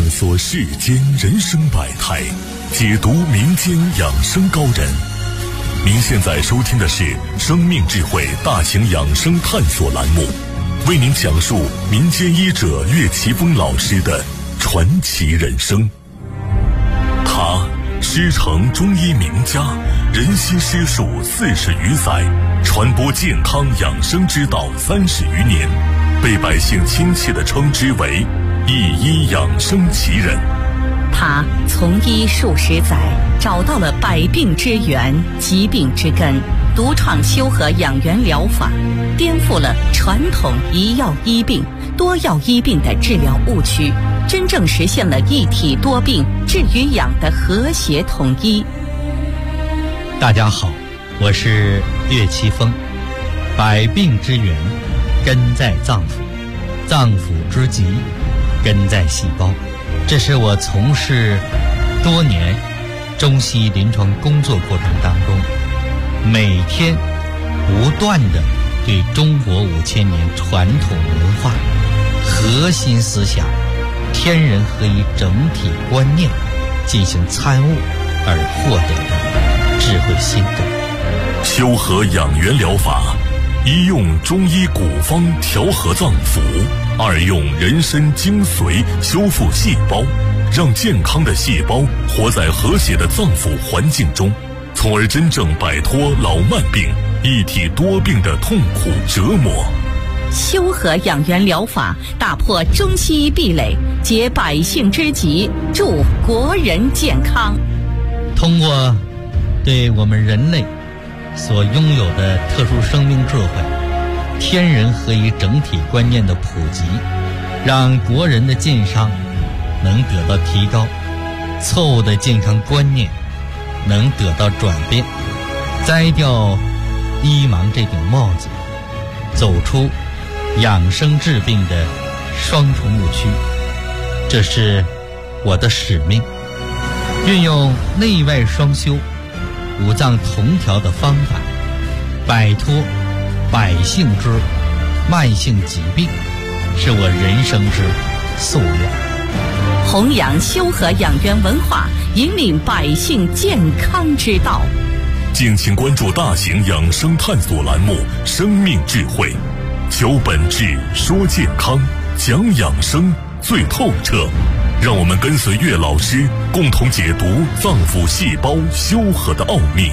索世间人生百态，解读民间养生高人。您现在收听的是生命智慧大型养生探索栏目，为您讲述民间医者岳奇峰老师的传奇人生。他师承中医名家，人心师术40余载，传播健康养生之道30余年，被百姓亲切地称之为一医养生奇人。 他从医数十载，找到了百病之源、疾病之根，独创修和养元疗法，颠覆了传统一药医病、多药医病的治疗误区，真正实现了一体多病、治与养的和谐统一。 大家好，我是岳奇峰。百病之源根在脏腑，脏腑之疾根在细胞。这是我从事多年中西医临床工作过程当中，每天不断地对中国5000年传统文化核心思想天人合一整体观念进行参悟而获得的智慧心得。 修和养元疗法，一用中医古方调和脏腑，二用人参精髓修复细胞，让健康的细胞活在和谐的脏腑环境中，从而真正摆脱老慢病、一体多病的痛苦折磨。 修和养元疗法打破中西医壁垒，解百姓之急，助国人健康。 通过对我们人类所拥有的特殊生命智慧、天人合一整体观念的普及，让国人的健康能得到提高，错误的健康观念能得到转变，摘掉医盲这顶帽子，走出养生治病的双重误区。这是我的使命，运用内外双修、五脏同调的方法，摆脱百姓之慢性疾病，是我人生之夙愿。 弘扬修和养元文化，引领百姓健康之道。 敬请关注大型养生探索栏目《生命智慧》，求本质，说健康，讲养生最透彻。让我们跟随岳老师，共同解读脏腑细胞修和的奥秘。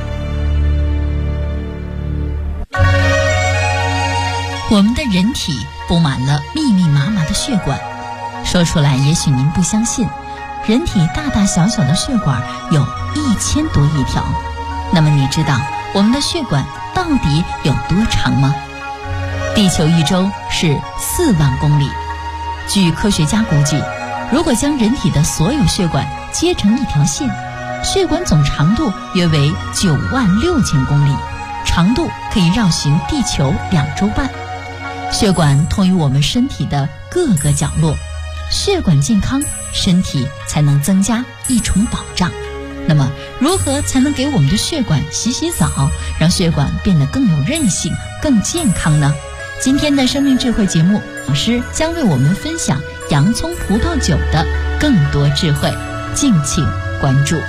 我们的人体布满了密密麻麻的血管，说出来也许您不相信，人体大大小小的血管有1000多亿条。那么你知道我们的血管到底有多长吗？地球一周是4万公里。据科学家估计，如果将人体的所有血管接成一条线，血管总长度约为96000公里，长度可以绕行地球2周半。血管通于我们身体的各个角落，血管健康，身体才能增加一重保障。那么如何才能给我们的血管洗洗澡，让血管变得更有韧性、更健康呢？今天的生命智慧节目，老师将为我们分享洋葱葡萄酒的更多智慧，敬请关注。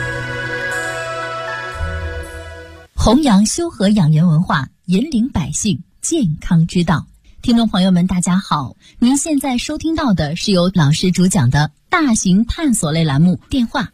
弘扬修和养元文化，引领百姓健康之道。听众朋友们大家好，您现在收听到的是由老师主讲的大型探索类栏目，电话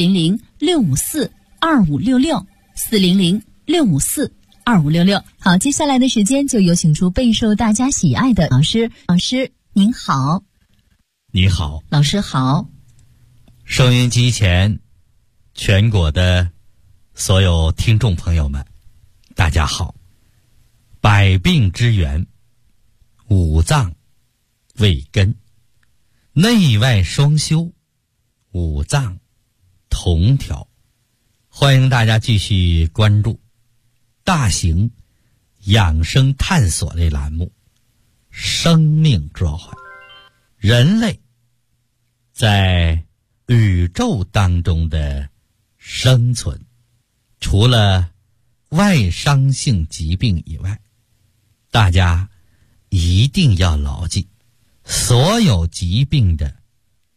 400-654-2566 400-654-2566。好，接下来的时间就有请出备受大家喜爱的老师。老师您好。 你好。 老师好。 收音机前全国的所有听众朋友们大家好。百病之源，五脏为根，内外双修，五脏同调。欢迎大家继续关注大型养生探索类栏目《生命智慧》。人类在宇宙当中的生存，除了外伤性疾病以外，大家一定要牢记，所有疾病的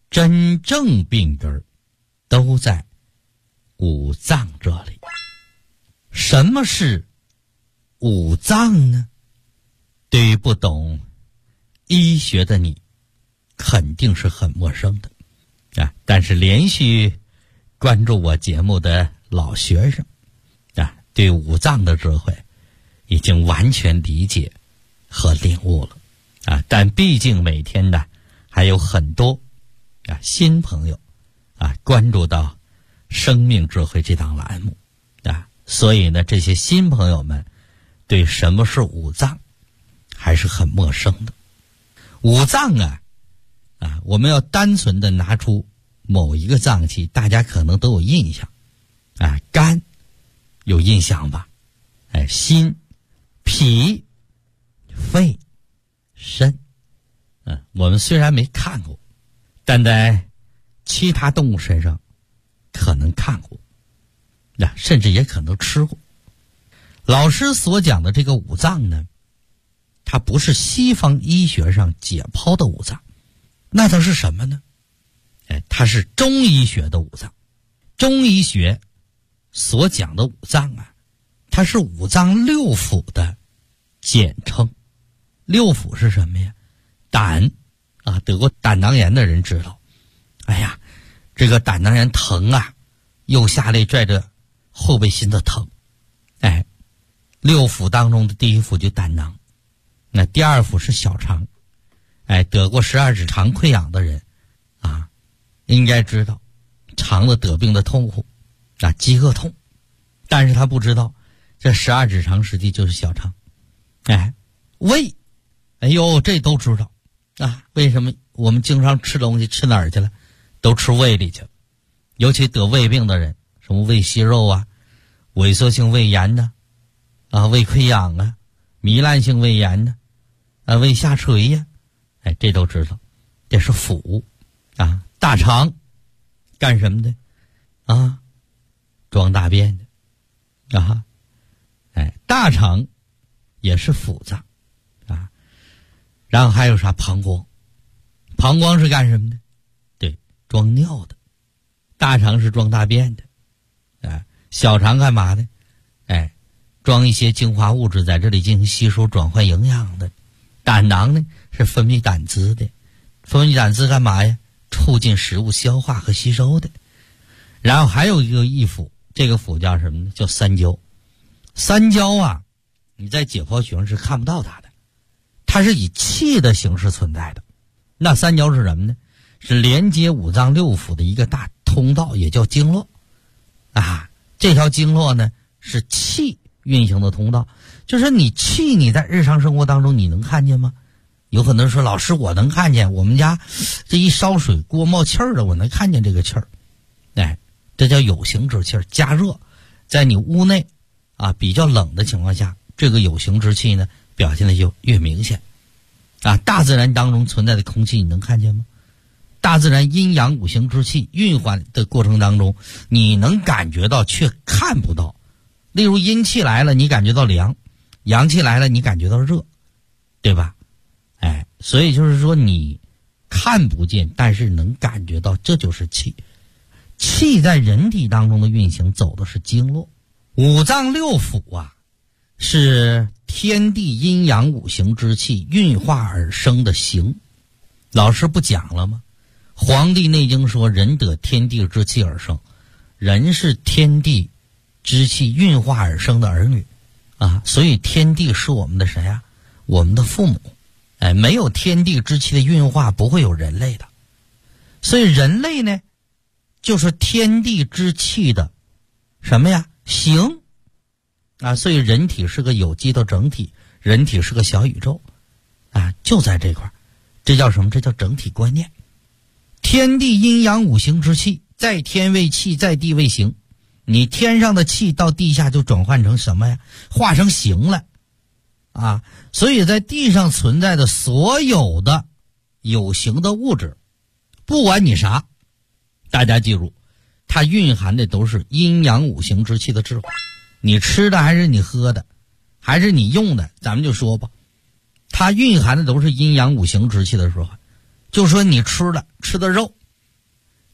真正病根都在五脏这里。什么是五脏呢？对于不懂医学的你肯定是很陌生的啊，但是连续关注我节目的老学生啊，对五脏的智慧已经完全理解和领悟了啊。但毕竟每天呢还有很多啊新朋友啊关注到生命智慧这档栏目啊，所以呢这些新朋友们对什么是五脏还是很陌生的。五脏啊，我们要单纯的拿出某一个脏器，大家可能都有印象啊，肝有印象吧？心、脾、肺、肾，我们虽然没看过，但在其他动物身上可能看过，甚至也可能吃过。老师所讲的这个五脏呢，它不是西方医学上解剖的五脏，那它是什么呢？它是中医学的五脏。中医学所讲的五脏啊，它是五脏六腑的简称。六腑是什么呀？胆啊，得过胆囊炎的人知道，哎呀，这个胆囊炎疼啊，右下肋拽着后背心的疼。六腑当中的第一腑就胆囊，那第二腑是小肠。得过12指肠溃疡的人啊，应该知道肠子得病的痛苦啊，饥饿痛，但是他不知道这12指肠实际就是小肠。胃，这都知道啊，为什么我们经常吃东西吃哪儿去了？都吃胃里去了。尤其得胃病的人，什么胃息肉啊、萎缩性胃炎呢、胃溃疡啊、糜烂性胃炎呢、胃下垂呀、这都知道。这是腑啊。大肠干什么的啊？装大便的啊。大肠也是腑脏啊。然后还有啥？膀胱。膀胱是干什么的？对，装尿的。大肠是装大便的。小肠干嘛的？装一些精华物质在这里进行吸收转换营养的。胆囊呢是分泌胆汁的。分泌胆汁干嘛呀？促进食物消化和吸收的。然后还有一个一腑，这个腑叫什么呢？叫三焦。三焦啊，你在解剖学上是看不到它的，它是以气的形式存在的。那三焦是什么呢？是连接五脏六腑的一个大通道，也叫经络啊。这条经络呢是气运行的通道，就是你气你在日常生活当中你能看见吗？有很多人说，老师我能看见，我们家这一烧水锅冒气儿了，我能看见这个气儿。这叫有形之气儿。加热在你屋内啊比较冷的情况下，这个有形之气呢表现的就越明显啊。大自然当中存在的空气你能看见吗？大自然阴阳五行之气运换的过程当中，你能感觉到却看不到。例如阴气来了你感觉到凉，阳气来了你感觉到热，对吧？所以就是说你看不见，但是能感觉到，这就是气。气在人体当中的运行走的是经络。五脏六腑啊，是天地阴阳五行之气运化而生的形。老师不讲了吗？黄帝内经说，人得天地之气而生，人是天地之气运化而生的儿女啊，所以天地是我们的谁啊？我们的父母。没有天地之气的运化，不会有人类的。所以人类呢，就是天地之气的什么呀？形啊。所以人体是个有机的整体，人体是个小宇宙啊，就在这块。这叫什么？这叫整体观念。天地阴阳五行之气，在天为气，在地为形。你天上的气到地下就转换成什么呀？化成形了啊。所以在地上存在的所有的有形的物质，不管你啥，大家记住，它蕴含的都是阴阳五行之气的智慧。你吃的还是你喝的，还是你用的，咱们就说吧，它蕴含的都是阴阳五行之气的智慧。就说你吃的肉，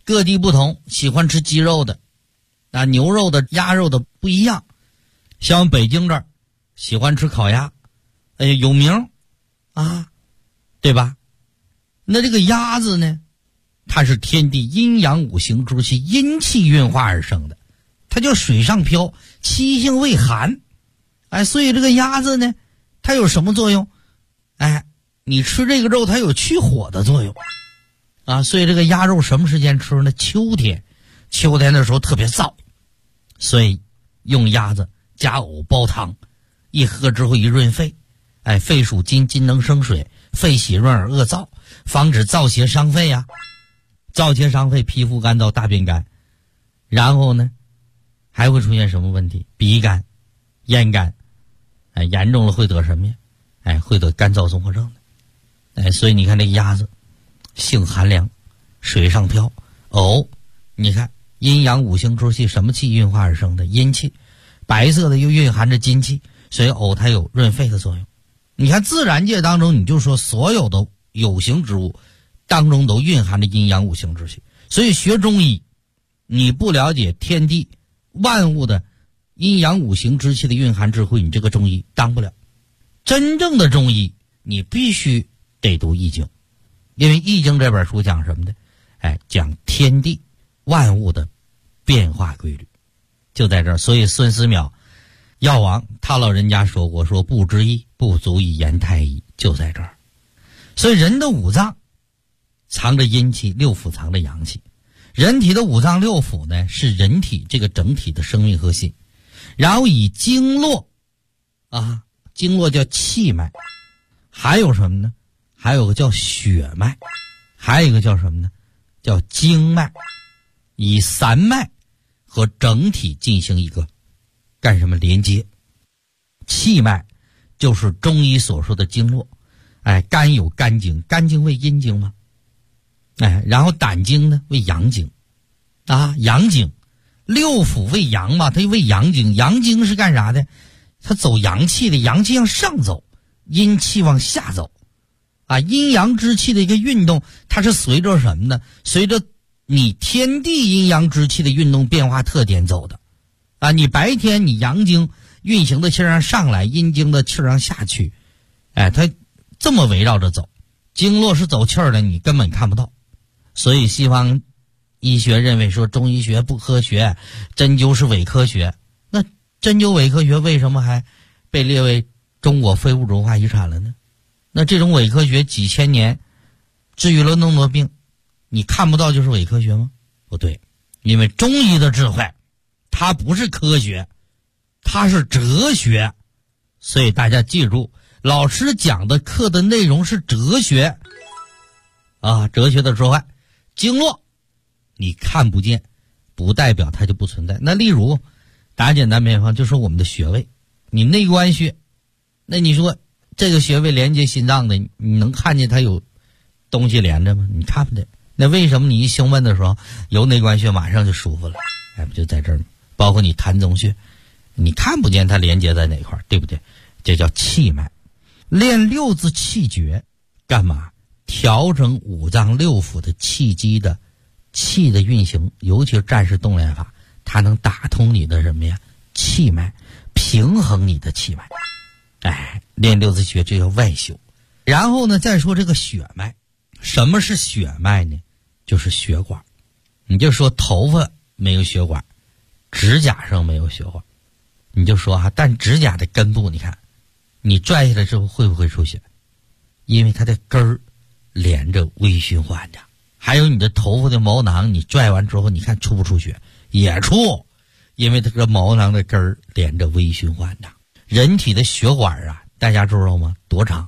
各地不同，喜欢吃鸡肉的牛肉的鸭肉的不一样。像北京这儿喜欢吃烤鸭，有名对吧？那这个鸭子呢，它是天地阴阳五行之气阴气运化而生的，它叫水上漂，气性未寒。所以这个鸭子呢，它有什么作用？你吃这个肉它有去火的作用所以这个鸭肉什么时间吃呢？秋天的时候特别燥，所以用鸭子加藕煲汤，一喝之后一润肺，肺属金，金能生水，肺喜润而恶燥，防止燥邪伤肺燥邪伤肺，皮肤干燥，大便干，然后呢还会出现什么问题？鼻干、咽干，严重了会得什么呀？会得干燥综合症的。所以你看这鸭子性寒凉，水上漂，藕你看阴阳五行之气，什么气运化而生的？阴气，白色的又蕴含着金气，所以藕它有润肺的作用。你看自然界当中，你就说所有的有形之物当中都蕴含着阴阳五行之气，所以学中医你不了解天地万物的阴阳五行之气的蕴含智慧，你这个中医当不了。真正的中医你必须得读易经，因为易经这本书讲什么的？讲天地万物的变化规律，就在这儿。所以孙思邈药王他老人家说过，说不知医不足以言太医，就在这儿。所以人的五脏藏着阴气，六腑藏着阳气。人体的五脏六腑呢，是人体这个整体的生命核心。然后以经络经络叫气脉，还有什么呢？还有个叫血脉，还有一个叫什么呢？叫经脉。以三脉和整体进行一个干什么连接？气脉就是中医所说的经络。肝有肝经，肝经为阴经吗？然后胆经呢为阳经阳经。六腑为阳嘛，它为阳经。阳经是干啥的？它走阳气的，阳气往上走，阴气往下走阴阳之气的一个运动，它是随着什么呢？随着你天地阴阳之气的运动变化特点走的你白天你阳经运行的气儿上来，阴经的气儿上下去，它这么围绕着走。经络是走气儿的，你根本看不到。所以西方医学认为说中医学不科学，针灸是伪科学。那针灸伪科学为什么还被列为中国非物质文化遗产了呢？那这种伪科学几千年治愈了那么多病，你看不到就是伪科学吗？不对，因为中医的智慧它不是科学，它是哲学。所以大家记住，老师讲的课的内容是哲学哲学的智慧。经络你看不见不代表它就不存在。那例如打简单比方，就说我们的穴位，你内关穴，那你说这个穴位连接心脏的，你能看见它有东西连着吗？你看不见。那为什么你一胸闷的时候有内关穴马上就舒服了？不就在这儿吗？包括你膻中穴，你看不见它连接在哪块，对不对？这叫气脉。练六字气诀干嘛？调整五脏六腑的气机的气的运行，尤其是战士动练法，它能打通你的什么呀？气脉，平衡你的气脉。练六字气诀这叫外修。然后呢，再说这个血脉。什么是血脉呢？就是血管。你就说头发没有血管，指甲上没有血管，你就说但指甲的根部你看你拽下来之后会不会出血？因为它的根儿连着微循环着。还有你的头发的毛囊，你拽完之后你看出不出血？也出，因为这个毛囊的根儿连着微循环着。人体的血管大家知道吗？多长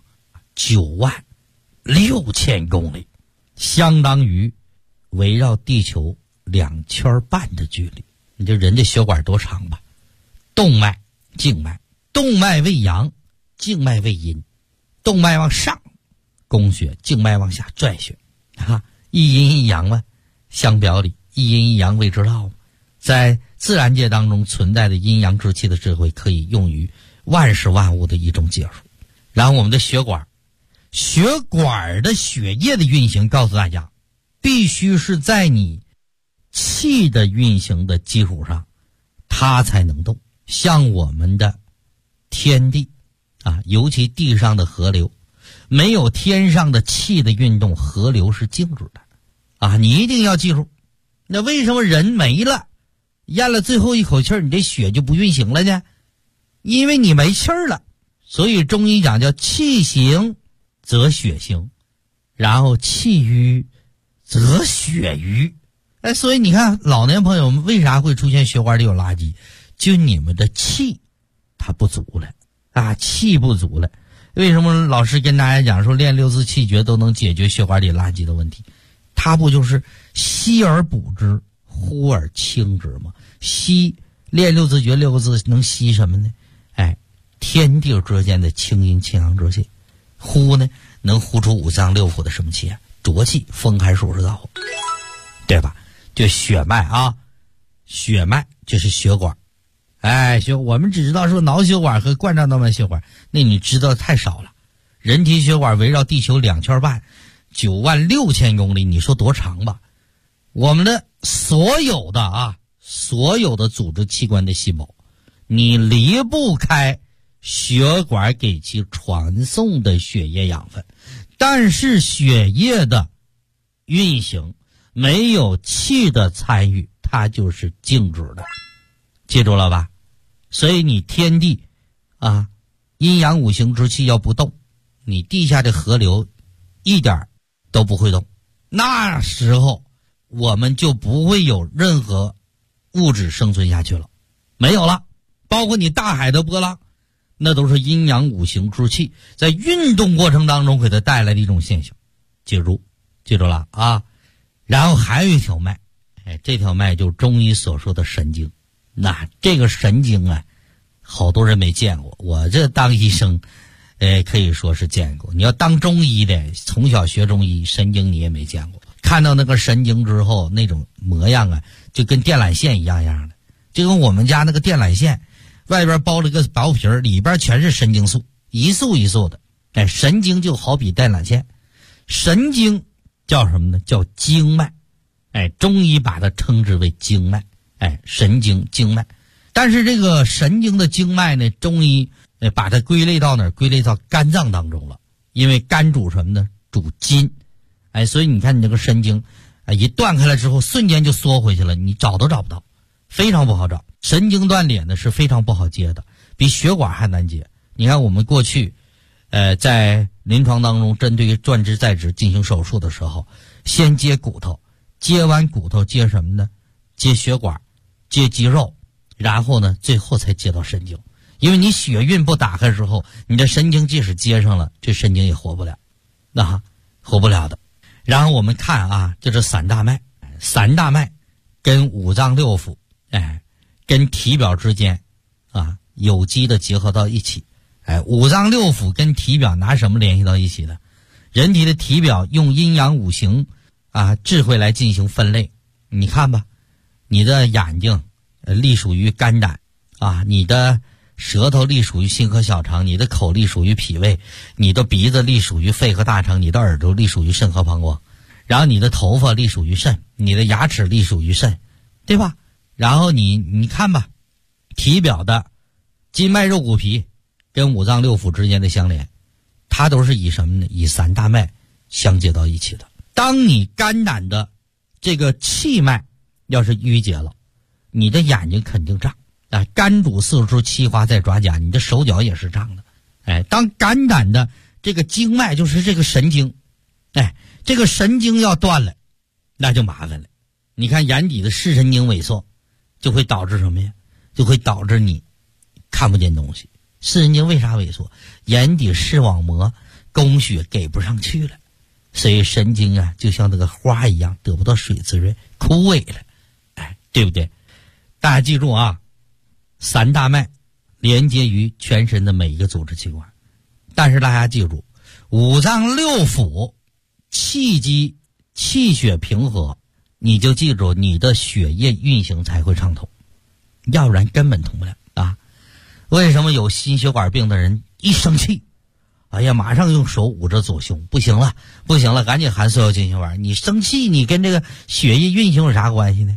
？96000公里，相当于围绕地球2圈半的距离。你就人的血管多长吧？动脉、静脉，动脉为阳，静脉为阴。动脉往上供血，静脉往下拽血一阴一阳嘛，相表里，一阴一阳谓之道。在自然界当中存在的阴阳之气的智慧，可以用于万事万物的一种解数。然后我们的血管的血液的运行，告诉大家必须是在你气的运行的基础上，它才能动。像我们的天地啊，尤其地上的河流，没有天上的气的运动，河流是静止的啊！你一定要记住，那为什么人没了，咽了最后一口气儿，你这血就不运行了呢？因为你没气儿了。所以中医讲叫气行则血行，然后气瘀则血瘀。所以你看老年朋友们为啥会出现血管里有垃圾，就你们的气它不足了啊，气不足了。为什么老师跟大家讲说练六字气诀都能解决血管里垃圾的问题？它不就是吸而补之，呼而清之吗？吸，练六字诀六个字能吸什么呢？天地之间的清阴清阳之气。呼呢，能呼出五脏六腑的什么气啊？浊气，风寒暑湿燥火，对吧？就血脉啊，血脉就是血管。我们只知道说脑血管和冠状动脉血管，那你知道太少了。人体血管围绕地球2圈半，96000公里，你说多长吧？我们的所有的组织器官的细胞，你离不开血管给其传送的血液养分，但是血液的运行没有气的参与，它就是静止的，记住了吧？所以你天地啊，阴阳五行之气要不动，你地下的河流一点都不会动，那时候我们就不会有任何物质生存下去了，没有了。包括你大海的波浪，那都是阴阳五行之气在运动过程当中给它带来的一种现象。记住了啊！然后还有一条脉，这条脉就是中医所说的神经。那这个神经啊，好多人没见过，我这当医生可以说是见过。你要当中医的，从小学中医，神经你也没见过。看到那个神经之后，那种模样啊，就跟电缆线一样的，就跟我们家那个电缆线外边包了个薄皮儿，里边全是神经素，一束一束的。神经就好比电缆线，神经叫什么呢？叫经脉。中医把它称之为经脉。神经经脉。但是这个神经的经脉呢，中医把它归类到哪儿？归类到肝脏当中了。因为肝主什么呢？主筋。所以你看你这个神经一断开了之后，瞬间就缩回去了，你找都找不到，非常不好找。神经断裂呢是非常不好接的，比血管还难接。你看我们过去在临床当中针对于断肢再植进行手术的时候，先接骨头，接完骨头接什么呢？接血管，接肌肉，然后呢最后才接到神经。因为你血运不打开之后，你的神经即使接上了，这神经也活不了，活不了的。然后我们看啊，就是三大脉，三大脉跟五脏六腑跟体表之间有机的结合到一起。五脏六腑跟体表拿什么联系到一起的？人体的体表用阴阳五行智慧来进行分类。你看吧，你的眼睛隶属于肝胆你的舌头隶属于心和小肠，你的口隶属于脾胃，你的鼻子隶属于肺和大肠，你的耳朵隶属于肾和膀胱，然后你的头发隶属于肾，你的牙齿隶属于肾，对吧？然后你看吧，体表的筋脉肉骨皮跟五脏六腑之间的相连，它都是以什么呢？以三大脉相接到一起的。当你肝胆的这个气脉要是淤结了，你的眼睛肯定胀。肝主四肢，气化在爪甲，你的手脚也是胀的。当肝胆的这个经脉，就是这个神经，这个神经要断了，那就麻烦了。你看眼底的视神经萎缩，就会导致什么呀？就会导致你看不见东西。视神经为啥萎缩？眼底视网膜供血给不上去了，所以神经就像那个花一样，得不到水滋润，枯萎了，对不对？大家记住三大脉连接于全身的每一个组织器官，但是大家记住，五脏六腑气机气血平和，你就记住你的血液运行才会畅通，要不然根本通不了为什么有心血管病的人一生气，马上用手捂着左胸，不行了，赶紧含速效救心丸。你生气，你跟这个血液运行有啥关系呢？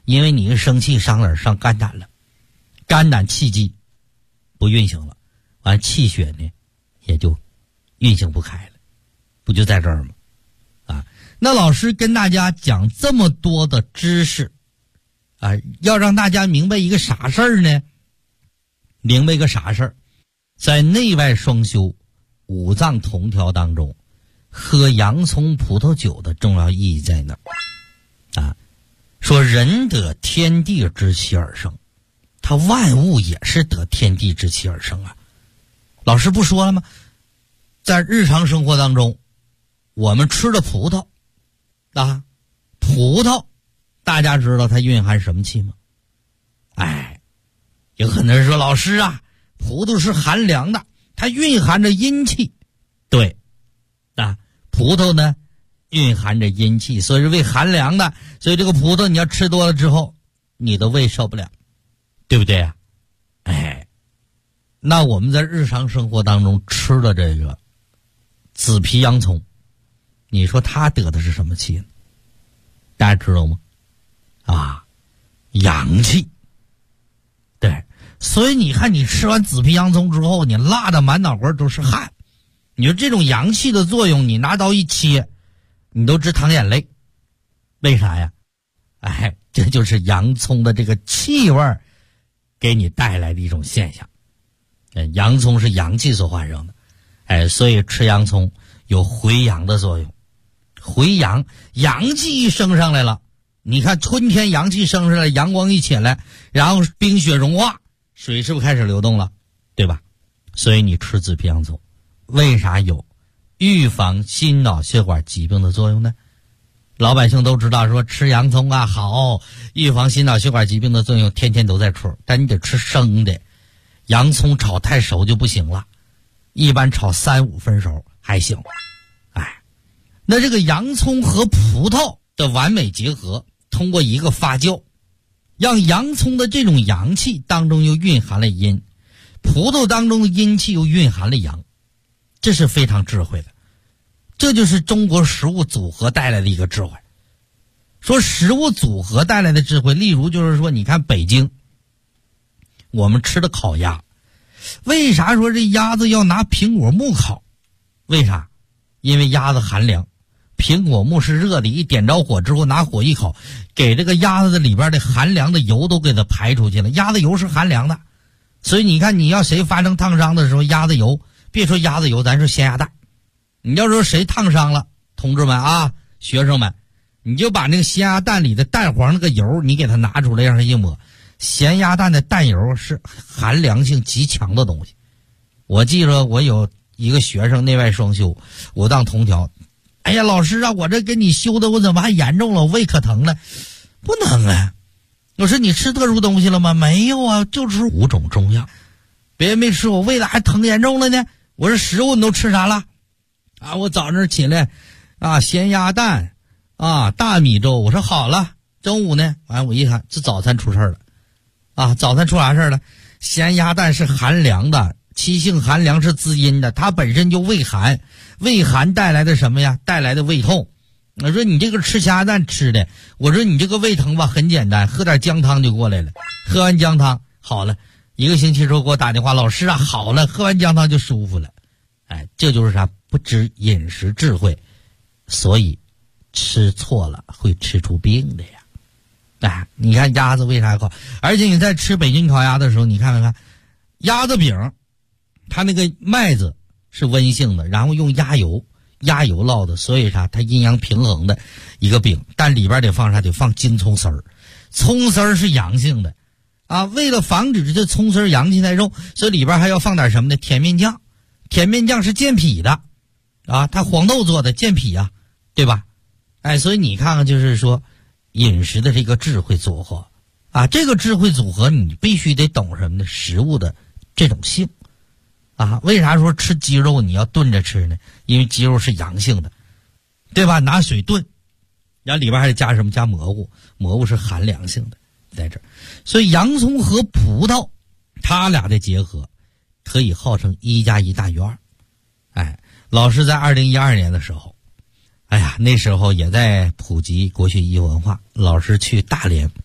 因为你一生气上哪儿？上肝胆了，肝胆气机不运行了，完气血呢也就运行不开了，不就在这儿吗？啊，那老师跟大家讲这么多的知识啊，要让大家明白一个啥事儿呢？明白一个啥事儿？在内外双修五脏同调当中，喝洋葱葡萄酒的重要意义在哪儿？啊，说人得天地之气而生，他万物也是得天地之气而生啊。老师不说了吗？在日常生活当中，我们吃的葡萄啊，葡萄大家知道它蕴含什么气吗？哎，有很多人说老师啊，葡萄是寒凉的，它蕴含着阴气。对啊，葡萄呢蕴含着阴气，所以是为寒凉的，所以这个葡萄你要吃多了之后你的胃受不了，对不对啊？哎，那我们在日常生活当中吃的这个紫皮洋葱，你说它得的是什么气呢？大家知道吗？啊，阳气。对，所以你看你吃完紫皮洋葱之后，你辣的满脑瓜都是汗，你说这种阳气的作用，你拿刀一切你都直淌眼泪。为啥呀？哎，这就是洋葱的这个气味给你带来的一种现象。洋葱是阳气所产生的，哎，所以吃洋葱有回阳的作用。回阳，阳气一升上来了，你看春天阳气升上来，阳光一起来，然后冰雪融化，水是不是开始流动了？对吧？所以你吃紫皮洋葱为啥有预防心脑血管疾病的作用呢？老百姓都知道说吃洋葱啊好，预防心脑血管疾病的作用天天都在吃，但你得吃生的，洋葱炒太熟就不行了，一般炒3-5分熟还行。哎，那这个洋葱和葡萄的完美结合，通过一个发酵，让洋葱的这种阳气当中又蕴含了阴，葡萄当中的阴气又蕴含了阳，这是非常智慧的。这就是中国食物组合带来的一个智慧。说食物组合带来的智慧，例如就是说，你看北京我们吃的烤鸭，为啥说这鸭子要拿苹果木烤？为啥？因为鸭子寒凉，苹果木是热的，一点着火之后拿火一烤，给这个鸭子的里边的寒凉的油都给它排出去了。鸭子油是寒凉的，所以你看你要谁发生烫伤的时候，鸭子油，别说鸭子油，咱说咸鸭蛋，你要说谁烫伤了，同志们啊，学生们，你就把那个咸鸭蛋里的蛋黄那个油你给它拿出来让它一抹。咸鸭蛋的蛋油是寒凉性极强的东西。我记着我有一个学生内外双修，我当同调，哎呀老师啊，我这给你修的我怎么还严重了，我胃可疼了。不能啊，我说你吃特殊东西了吗？没有啊，就吃5种中药。别人没吃，我胃咋还疼严重了呢？我说食物你都吃啥了啊？我早上起来啊，咸鸭蛋啊，大米粥。我说好了，中午呢，完我一看这早餐出事了啊！早餐出啥事了？咸鸭蛋是寒凉的，气性寒凉是滋阴的，它本身就胃寒，胃寒带来的什么呀？带来的胃痛。我说你这个吃咸鸭蛋吃的，我说你这个胃疼吧，很简单，喝点姜汤就过来了。喝完姜汤好了，1个星期之后给我打电话，老师啊好了，喝完姜汤就舒服了。哎，这就是啥？不知饮食智慧，所以吃错了会吃出病的呀。哎，你看鸭子为啥好？而且你在吃北京烤鸭的时候，你看看鸭子饼，它那个麦子是温性的，然后用鸭油烙的，所以啥？它阴阳平衡的一个饼，但里边得放啥？得放京葱丝儿。葱丝儿是阳性的啊，为了防止这葱丝儿阳气太重，所以里边还要放点什么呢？甜面酱。甜面酱是健脾的啊，它黄豆做的健脾啊，对吧？哎，所以你看看，就是说饮食的这个智慧组合啊，这个智慧组合你必须得懂什么呢？食物的这种性啊。为啥说吃鸡肉你要炖着吃呢？因为鸡肉是阳性的，对吧？拿水炖，然后里边还得加什么？加蘑菇，蘑菇是寒凉性的，在这儿。所以洋葱和葡萄它俩的结合可以号称1+1大于2。哎，老师在2012年的时候，哎呀，那时候也在普及国学医学文化，老师去大连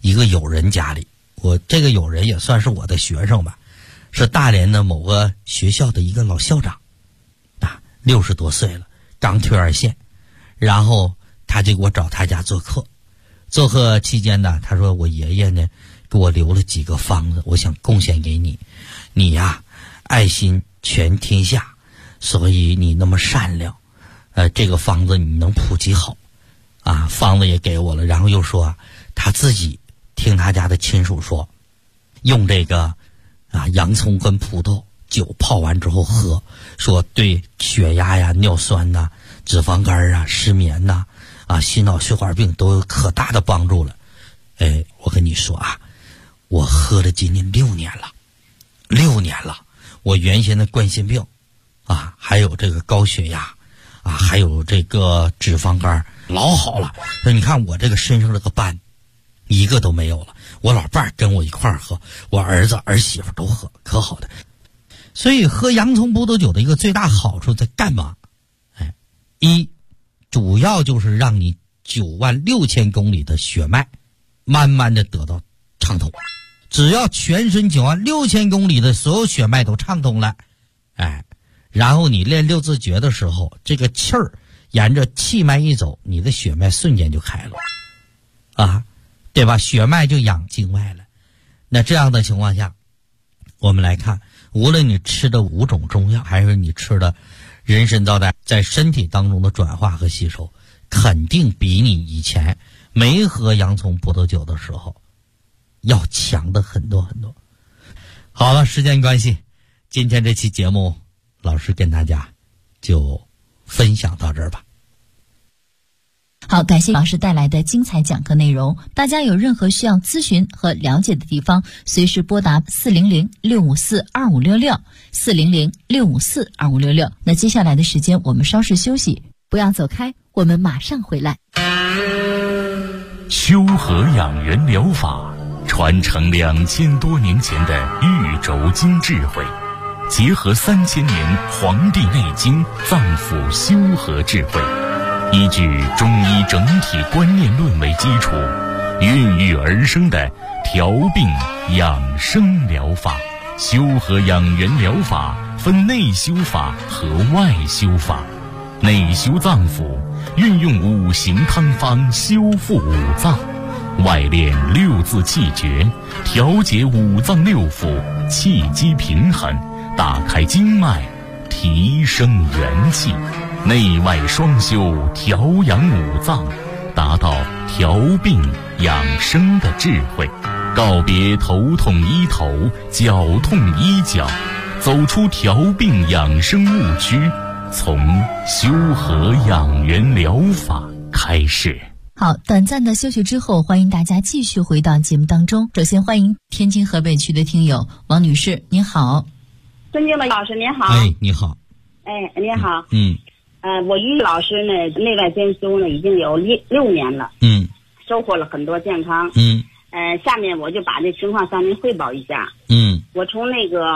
一个友人家里，我这个友人也算是我的学生吧，是大连的某个学校的一个老校长，60多岁了，刚退2线，然后他就给我找他家做客。做客期间呢，他说我爷爷呢给我留了几个方子，我想贡献给你。你呀，爱心全天下，所以你那么善良，这个方子你能普及好啊。方子也给我了，然后又说他自己听他家的亲属说，用这个洋葱跟葡萄酒泡完之后喝，说对血压呀、尿酸呐、脂肪肝啊、失眠呐、心脑血管病都有可大的帮助了。我跟你说我喝了今年6年了，6年了。我原先的冠心病还有这个高血压还有这个脂肪肝老好了。那你看我这个身上这个斑一个都没有了。我老伴儿跟我一块儿喝，我儿子儿媳妇都喝，可好的。所以喝洋葱葡萄酒的一个最大好处在干嘛？一，主要就是让你96000公里的血脉慢慢的得到畅通。只要全身96000公里的所有血脉都畅通了，然后你练6字诀的时候，这个气儿沿着气脉一走，你的血脉瞬间就开了对吧？血脉就养经脉了。那这样的情况下，我们来看，无论你吃的5种中药，还是你吃的人参皂苷，在身体当中的转化和吸收，肯定比你以前没喝洋葱葡萄酒的时候要强的很多很多。好了，时间关系，今天这期节目老师跟大家就分享到这儿吧。 好，感谢老师带来的精彩讲课内容。大家有任何需要咨询和了解的地方，随时拨打400-654-2566 400-654-2566。那接下来的时间我们稍事休息，不要走开，我们马上回来。 修和养元疗法传承2000多年前的玉轴经智慧，结合3000年《黄帝内经》脏腑修和智慧，依据中医整体观念论为基础，孕育而生的调病养生疗法。修和养元疗法分内修法和外修法。内修脏腑，运用5行汤方修复5脏；外练6字气诀，调节5脏6腑，气机平衡，打开经脉，提升元气。内外双修，调养5脏，达到调病养生的智慧。告别头痛医头，脚痛医脚，走出调病养生误区，从修和养元疗法开始。 好，短暂的休息之后，欢迎大家继续回到节目当中。首先欢迎天津河北区的听友王女士，您好。 尊敬的老师您好。 你好。 你好。 我于老师呢，内外兼修呢，已经有6年了，收获了很多健康，下面我就把这情况向您汇报一下。我从那个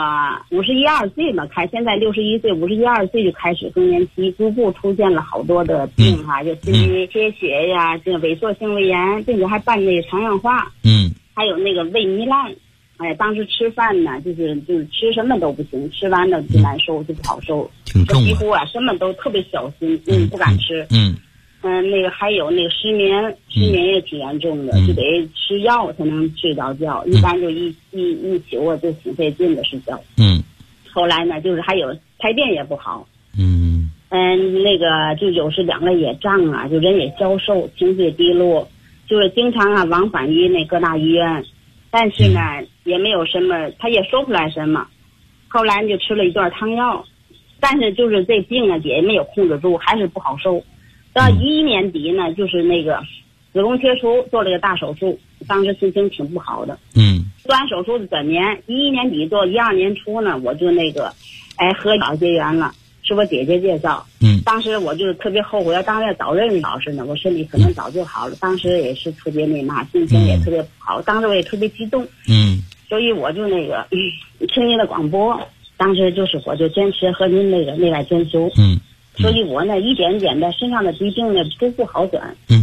51、2岁吧现在61岁，51、2岁就开始更年期，逐步出现了好多的病就心肌缺血呀，这个萎缩性胃炎，并且还伴那个肠硬化，还有那个胃糜烂。当时吃饭呢，就是吃什么都不行，吃完了就难受，就不好受， 挺重几乎什么都特别小心，不敢吃。那个还有那个失眠也挺严重的，就得吃药才能睡着觉，一般就一宿就挺费劲的睡觉。后来呢，就是还有排便也不好。那个就有时两个也胀就人也消瘦，情绪也低落，就是经常往返于那各大医院。但是呢，也没有什么，他也说不出来什么。后来就吃了一段汤药，但是就是这病也没有控制住，还是不好受。到11年底呢，就是那个子宫切除，做了个大手术，当时心情挺不好的。做完手术的转年，11年底做12年初呢，我就那个和老结缘了，是我姐姐介绍。当时我就特别后悔，当时早认识老师呢，我身体可能早就好了。当时也是特别那嘛，心情也特别不好，当时我也特别激动。所以我就那个听您的广播，当时就是我就坚持和您那个内外兼修。所以我呢一点点的身上的疾病呢逐步好转。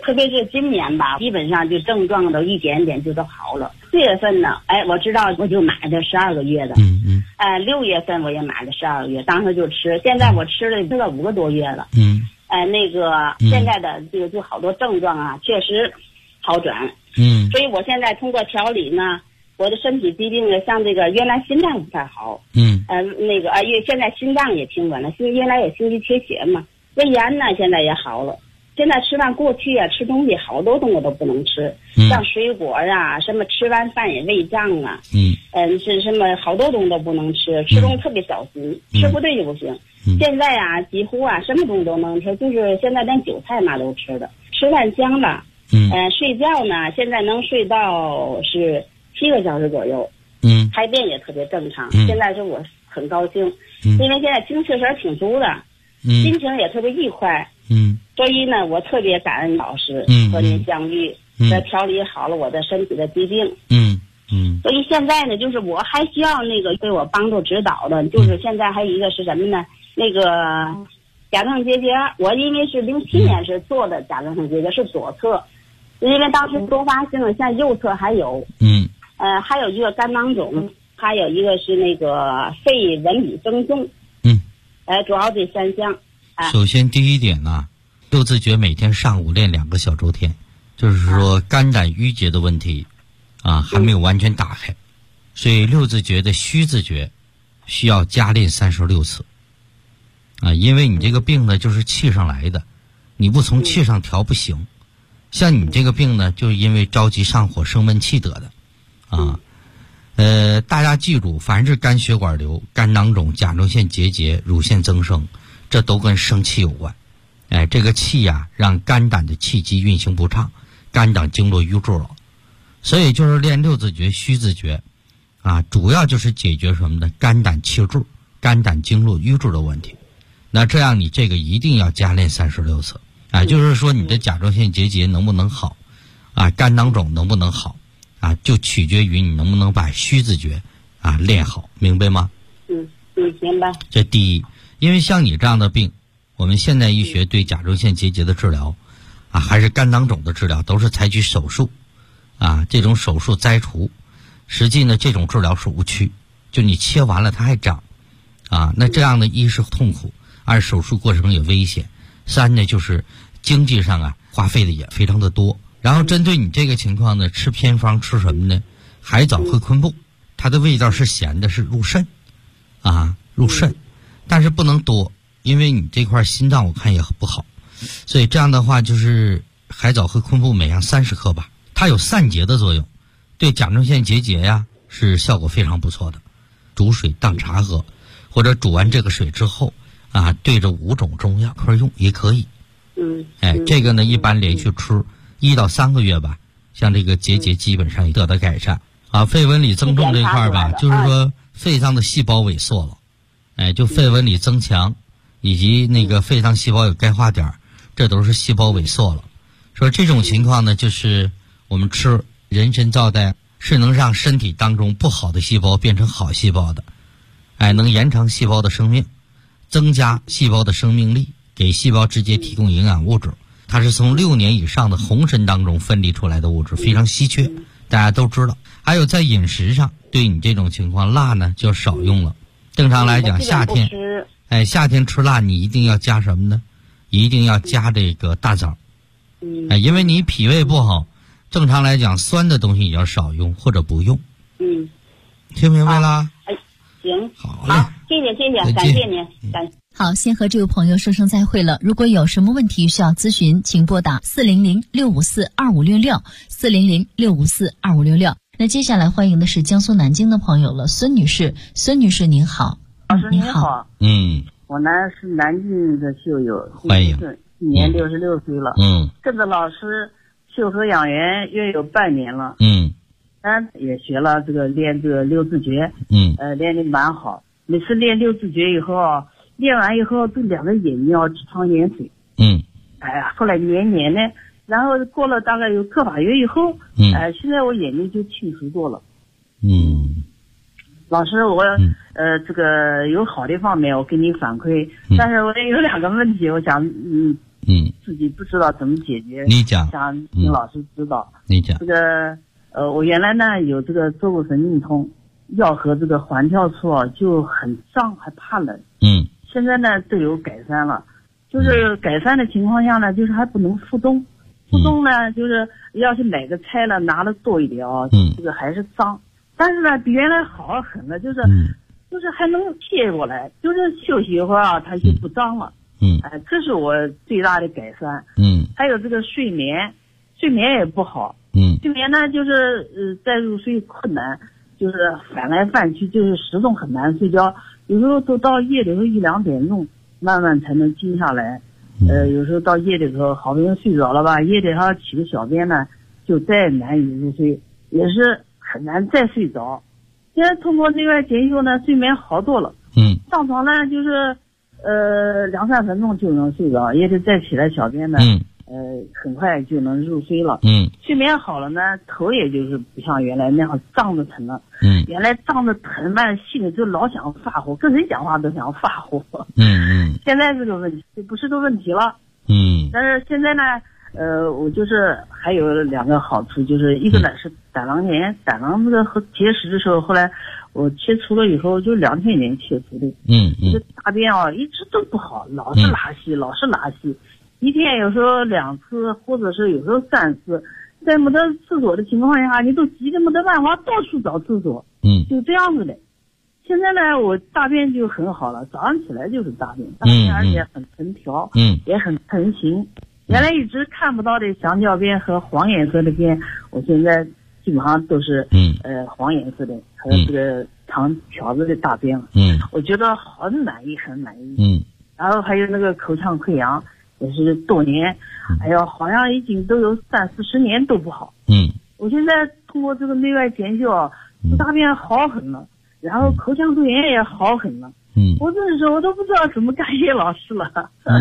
特别是今年吧，基本上就症状都一点点就都好了。4月份呢，我知道我就买的12个月的，6月份我也买了12个月，当时就吃，现在我吃了这个5个多月了，现在的就好多症状啊，确实好转，所以我现在通过调理呢，我的身体疾病呢，像这个原来心脏不太好，因为现在心脏也平稳了，原来也心肌缺血嘛，胃炎呢现在也好了。现在吃饭，过去啊吃东西好多东西都不能吃，像水果啊，什么吃完饭也胃胀啊，是什么好多东西都不能吃，吃东西特别小心，吃不对就不行。现在啊几乎啊什么东西都能吃，就是现在连韭菜嘛都吃的，吃饭香了，睡觉呢现在能睡到是7个小时左右，排便也特别正常，现在是我很高兴，因为现在精气神挺足的，心情也特别愉快。所以呢，我特别感恩老师和您相遇，调理好了我的身体的疾病。所以现在呢，就是我还需要那个对我帮助指导的，就是现在还有一个是什么呢？那个甲状腺结节，我因为是07年是做的甲状腺结节，是左侧，因为当时多发性的，像右侧还有，还有一个肝囊肿，还有一个是那个肺纹理增重，主要这3项。 首先第一点呢，六字诀每天上午练2个小周天，就是说肝胆郁结的问题还没有完全打开，所以六字诀的虚字诀需要加练36次因为你这个病呢就是气上来的，你不从气上调不行。像你这个病呢，就是因为着急上火生闷气得的大家记住，凡是肝血管瘤、肝囊肿、甲状腺结节、乳腺增生，这都跟生气有关。这个气呀，让肝胆的气机运行不畅，肝胆经络瘀滞了。所以就是练六字诀、虚字诀主要就是解决什么呢？肝胆气滞、肝胆经络瘀滞的问题。那这样你这个一定要加练36次就是说你的甲状腺结节能不能好肝囊肿能不能好就取决于你能不能把虚字诀练好，明白吗？ 明白。 这第一，因为像你这样的病，我们现代医学对甲状腺结节的治疗还是肝囊肿的治疗，都是采取手术这种手术摘除，实际呢这种治疗是无趣，就你切完了它还长那这样的一是痛苦，二手术过程也危险，三呢就是经济上花费的也非常的多。然后针对你这个情况呢，吃偏方吃什么呢？海藻和昆布，它的味道是咸的，是入肾入肾，但是不能多，因为你这块心脏我看也不好，所以这样的话就是海藻和昆布每样30克吧，它有散结的作用，对甲状腺结节是效果非常不错的。煮水当茶喝，或者煮完这个水之后对着5种中药块用也可以。这个呢一般连续吃1到3个月吧，像这个结节基本上也得到改善肺纹理增重这一块吧，就是说肺脏的细胞萎缩了，就肺纹理增强，以及那个肺脏细胞有钙化点，这都是细胞萎缩了。说这种情况呢，就是我们吃人参皂苷是能让身体当中不好的细胞变成好细胞的，能延长细胞的生命，增加细胞的生命力，给细胞直接提供营养物质。它是从6年以上的红参当中分离出来的物质，非常稀缺，大家都知道。还有在饮食上，对你这种情况，辣呢就少用了。正常来讲，夏天吃辣，你一定要加什么呢？一定要加这个大枣。因为你脾胃不好，正常来讲，酸的东西也要少用或者不用。听明白啦？ 行， 好嘞， 谢谢，感谢您，感谢。 好，先和这位朋友说声再会了。如果有什么问题需要咨询，请拨打400-654-2566，400-654-2566。那接下来欢迎的是江苏南京的朋友了，孙女士。孙女士您好。 老师您好。我呢是南京的秀友， 欢迎。 今年66岁了。跟着老师修和养元约有半年了。也学了练这个六字诀。练得蛮好。每次练六字诀以后练完以后都两个眼睛要淌眼水。后来年呢，然后过了大概有个把月以后，现在我眼睛就清楚多了。老师，我这个有好的方面我给你反馈，但是我也有2个问题，我想自己不知道怎么解决。 你讲， 想请老师指导。 你讲。 这个我原来呢有这个坐骨神经痛，腰和这个环跳处就很胀，还怕冷。现在呢都有改善了，就是改善的情况下呢，就是还不能复动。复动呢，就是要是买个菜了拿的多一点这个还是脏，但是呢比原来好很了，就是还能接过来，就是休息一会儿它就不脏了。这是我最大的改善。还有这个睡眠也不好。睡眠呢就是再入睡困难，就是翻来翻去，就是始终很难睡觉，有时候都到夜里头1、2点钟慢慢才能静下来。有时候到夜里头好不容易睡着了吧，夜里还要起个小便呢，就再难以入睡，也是很难再睡着。现在通过内外检修呢，睡眠好多了。上床呢就是2、3分钟就能睡着，也得再起来小便呢。很快就能入睡了。睡眠好了呢，头也就是不像原来那样胀着疼了。原来胀着疼嘛，心里就老想发火，跟谁讲话都想发火。现在这个问题就不是个问题了。但是现在呢，我就是还有2个好处，就是一个呢是胆囊炎，胆囊这个结石的时候，后来我切除了以后，就2天前切除的。这大便一直都不好，老是拉稀。一天有时候2次，或者是有时候3次，在没得厕所的情况下，你都急得没得办法，到处找厕所。就这样子的。现在呢，我大便就很好了，早上起来就是大便，而且很成条，也很成型。原来一直看不到的香蕉便和黄颜色的便，我现在基本上都是黄颜色的，还有这个长条子的大便了。我觉得很满意。然后还有那个口腔溃疡。也是多年，好像已经都有30、40年都不好。我现在通过这个内外检修大便好很了，然后口腔溃疡也好很了。我真是我都不知道怎么感谢老师了。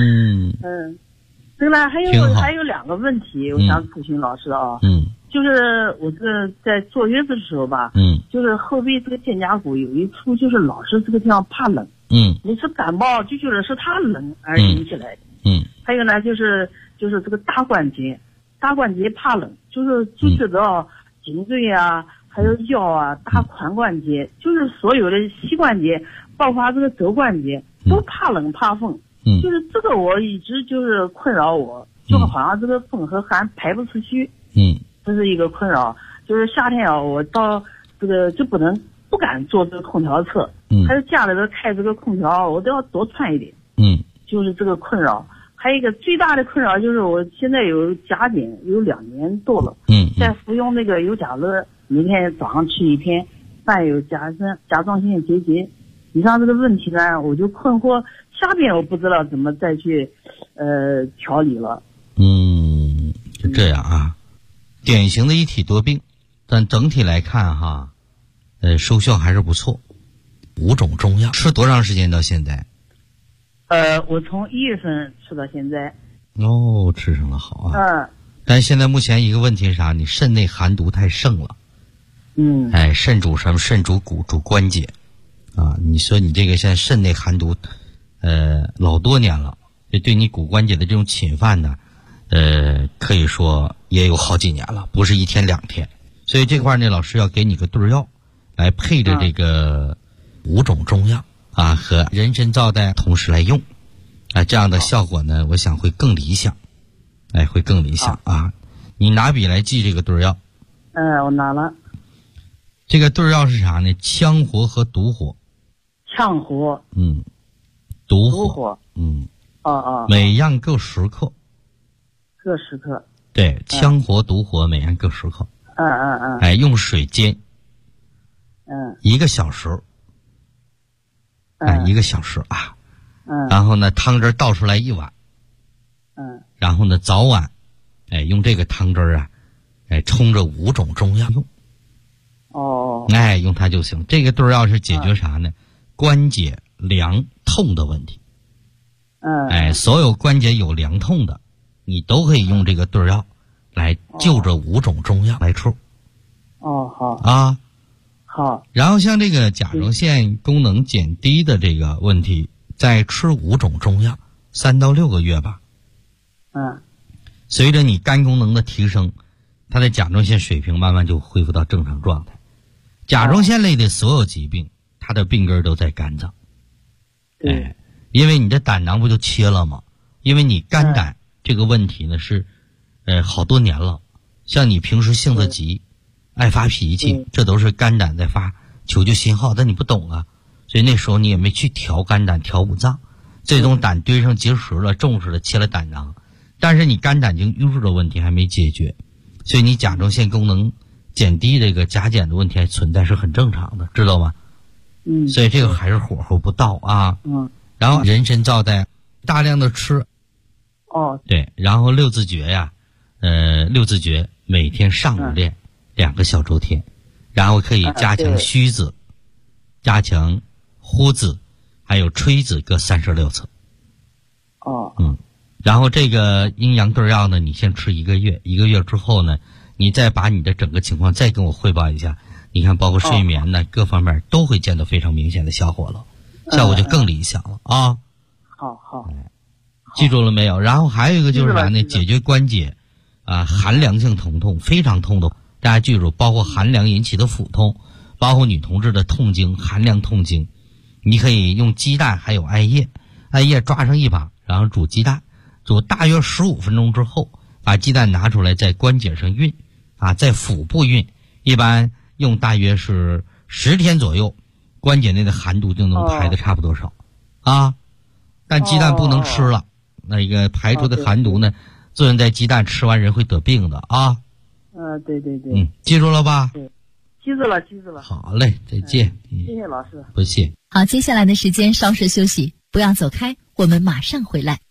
对了，还有2个问题，我想咨询老师就是我这在坐月子的时候吧，就是后背这个肩胛骨有一处，就是老是这个地方怕冷。每次感冒就觉得是它冷而引起来的。还有呢，就是这个大关节怕冷，就觉得颈椎还有腰大髋关节，就是所有的膝关节，包括这个肘关节都怕冷怕风。就是这个我一直就是困扰我，就好像这个风和寒排不出去。这是一个困扰。就是夏天我到这个就不敢坐这个空调车，还有家里头开这个空调，我都要多穿一点。就是这个困扰。还有一个最大的困扰就是我现在有甲减有2年多了。在服用那个优甲乐，每天早上吃1片，伴有甲状腺结节。以上这个问题呢，我就困惑，下边我不知道怎么再去调理了。 就这样啊，典型的一体多病，但整体来看收效还是不错。5种中药吃多长时间到现在？ 我从1月份吃到现在。 吃上了好啊。但现在目前一个问题是啥？你肾内寒毒太盛了。肾主什么？肾主骨，主关节你说你这个现在肾内寒毒老多年了，这对你骨关节的这种侵犯呢可以说也有好几年了，不是1天2天。所以这块呢，老师要给你个对药来配着这个5种中药和人参皂苷同时来用这样的效果呢，我想会更理想。会更理想你拿笔来记这个对药。 我拿了。 这个对药是啥呢？羌活和独活。 羌活。 独活。每样各10克。 各10克。 对，羌活、独活每样各10克。用水煎。1个小时。1个小时然后呢，汤汁倒出来1碗。然后呢，早晚用这个汤汁冲着5种中药用。用它就行。这个对药是解决啥呢？关节凉痛的问题。所有关节有凉痛的，你都可以用这个对药来就着5种中药来吃。 好。好。 然后像这个甲状腺功能减低的这个问题，再吃5种中药3到6个月吧。 随着你肝功能的提升，它的甲状腺水平慢慢就恢复到正常状态。甲状腺类的所有疾病，它的病根都在肝脏。因为你的胆囊不就切了吗？因为你肝胆这个问题呢是好多年了，像你平时性子急，爱发脾气，这都是肝胆在发求救信号，但你不懂啊，所以那时候你也没去调肝胆调五脏，最终胆堆上结石了，重视了，切了胆囊，但是你肝胆经淤住的问题还没解决，所以你甲状腺功能减低这个甲减的问题还存在，是很正常的，知道吗？所以这个还是火候不到啊。然后人参皂苷大量的吃。对，然后六字诀呀，六字诀每天上午练2个小周天，然后可以加强虚子，加强呼子，还有吹子各36次。然后这个阴阳对药呢，你先吃1个月，1个月之后呢，你再把你的整个情况再跟我汇报一下，你看包括睡眠呢，各方面都会见到非常明显的效果了，效果就更理想了啊。 好。 记住了没有？然后还有一个就是啥呢？解决关节寒凉性疼痛，非常痛的，大家记住，包括寒凉引起的腹痛，包括女同志的痛经、寒凉痛经，你可以用鸡蛋还有艾叶抓上1把，然后煮鸡蛋，煮大约15分钟之后，把鸡蛋拿出来在关节上熨在腹部熨，一般用大约是10天左右，关节内的寒毒就能排的差不多少但鸡蛋不能吃了。那个排出的寒毒呢，作用在鸡蛋，吃完人会得病的啊。 对。 记住了吧？ 对，记住了。 好嘞，再见。 谢谢老师。 不谢。 好，接下来的时间稍事休息，不要走开，我们马上回来。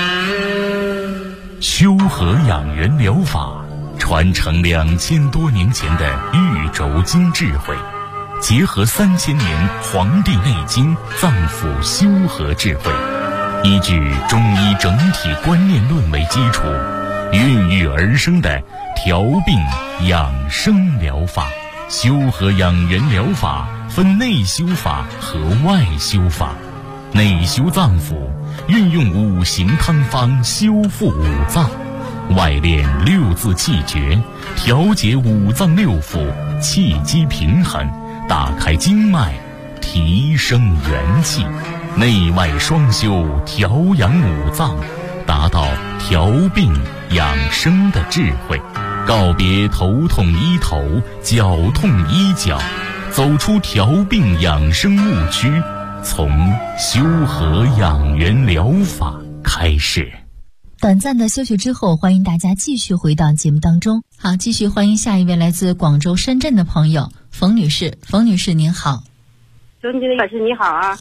修和养元疗法传承2000多年前的玉轴经智慧，结合3000年《黄帝内经》脏腑修和智慧，依据中医整体观念论为基础，孕育而生的调病养生疗法。修和养元疗法分内修法和外修法。内修脏腑，运用5行汤方修复5脏；外练6字气诀，调节5脏6腑，气机平衡，打开经脉，提升元气。内外双修，调养5脏，达到调病养生的智慧。告别头痛医头，脚痛医脚，走出调病养生误区，从修和养元疗法开始。 短暂的休息之后，欢迎大家继续回到节目当中。好，继续欢迎下一位来自广州、深圳的朋友冯女士。冯女士您好。 周经理老师你好啊。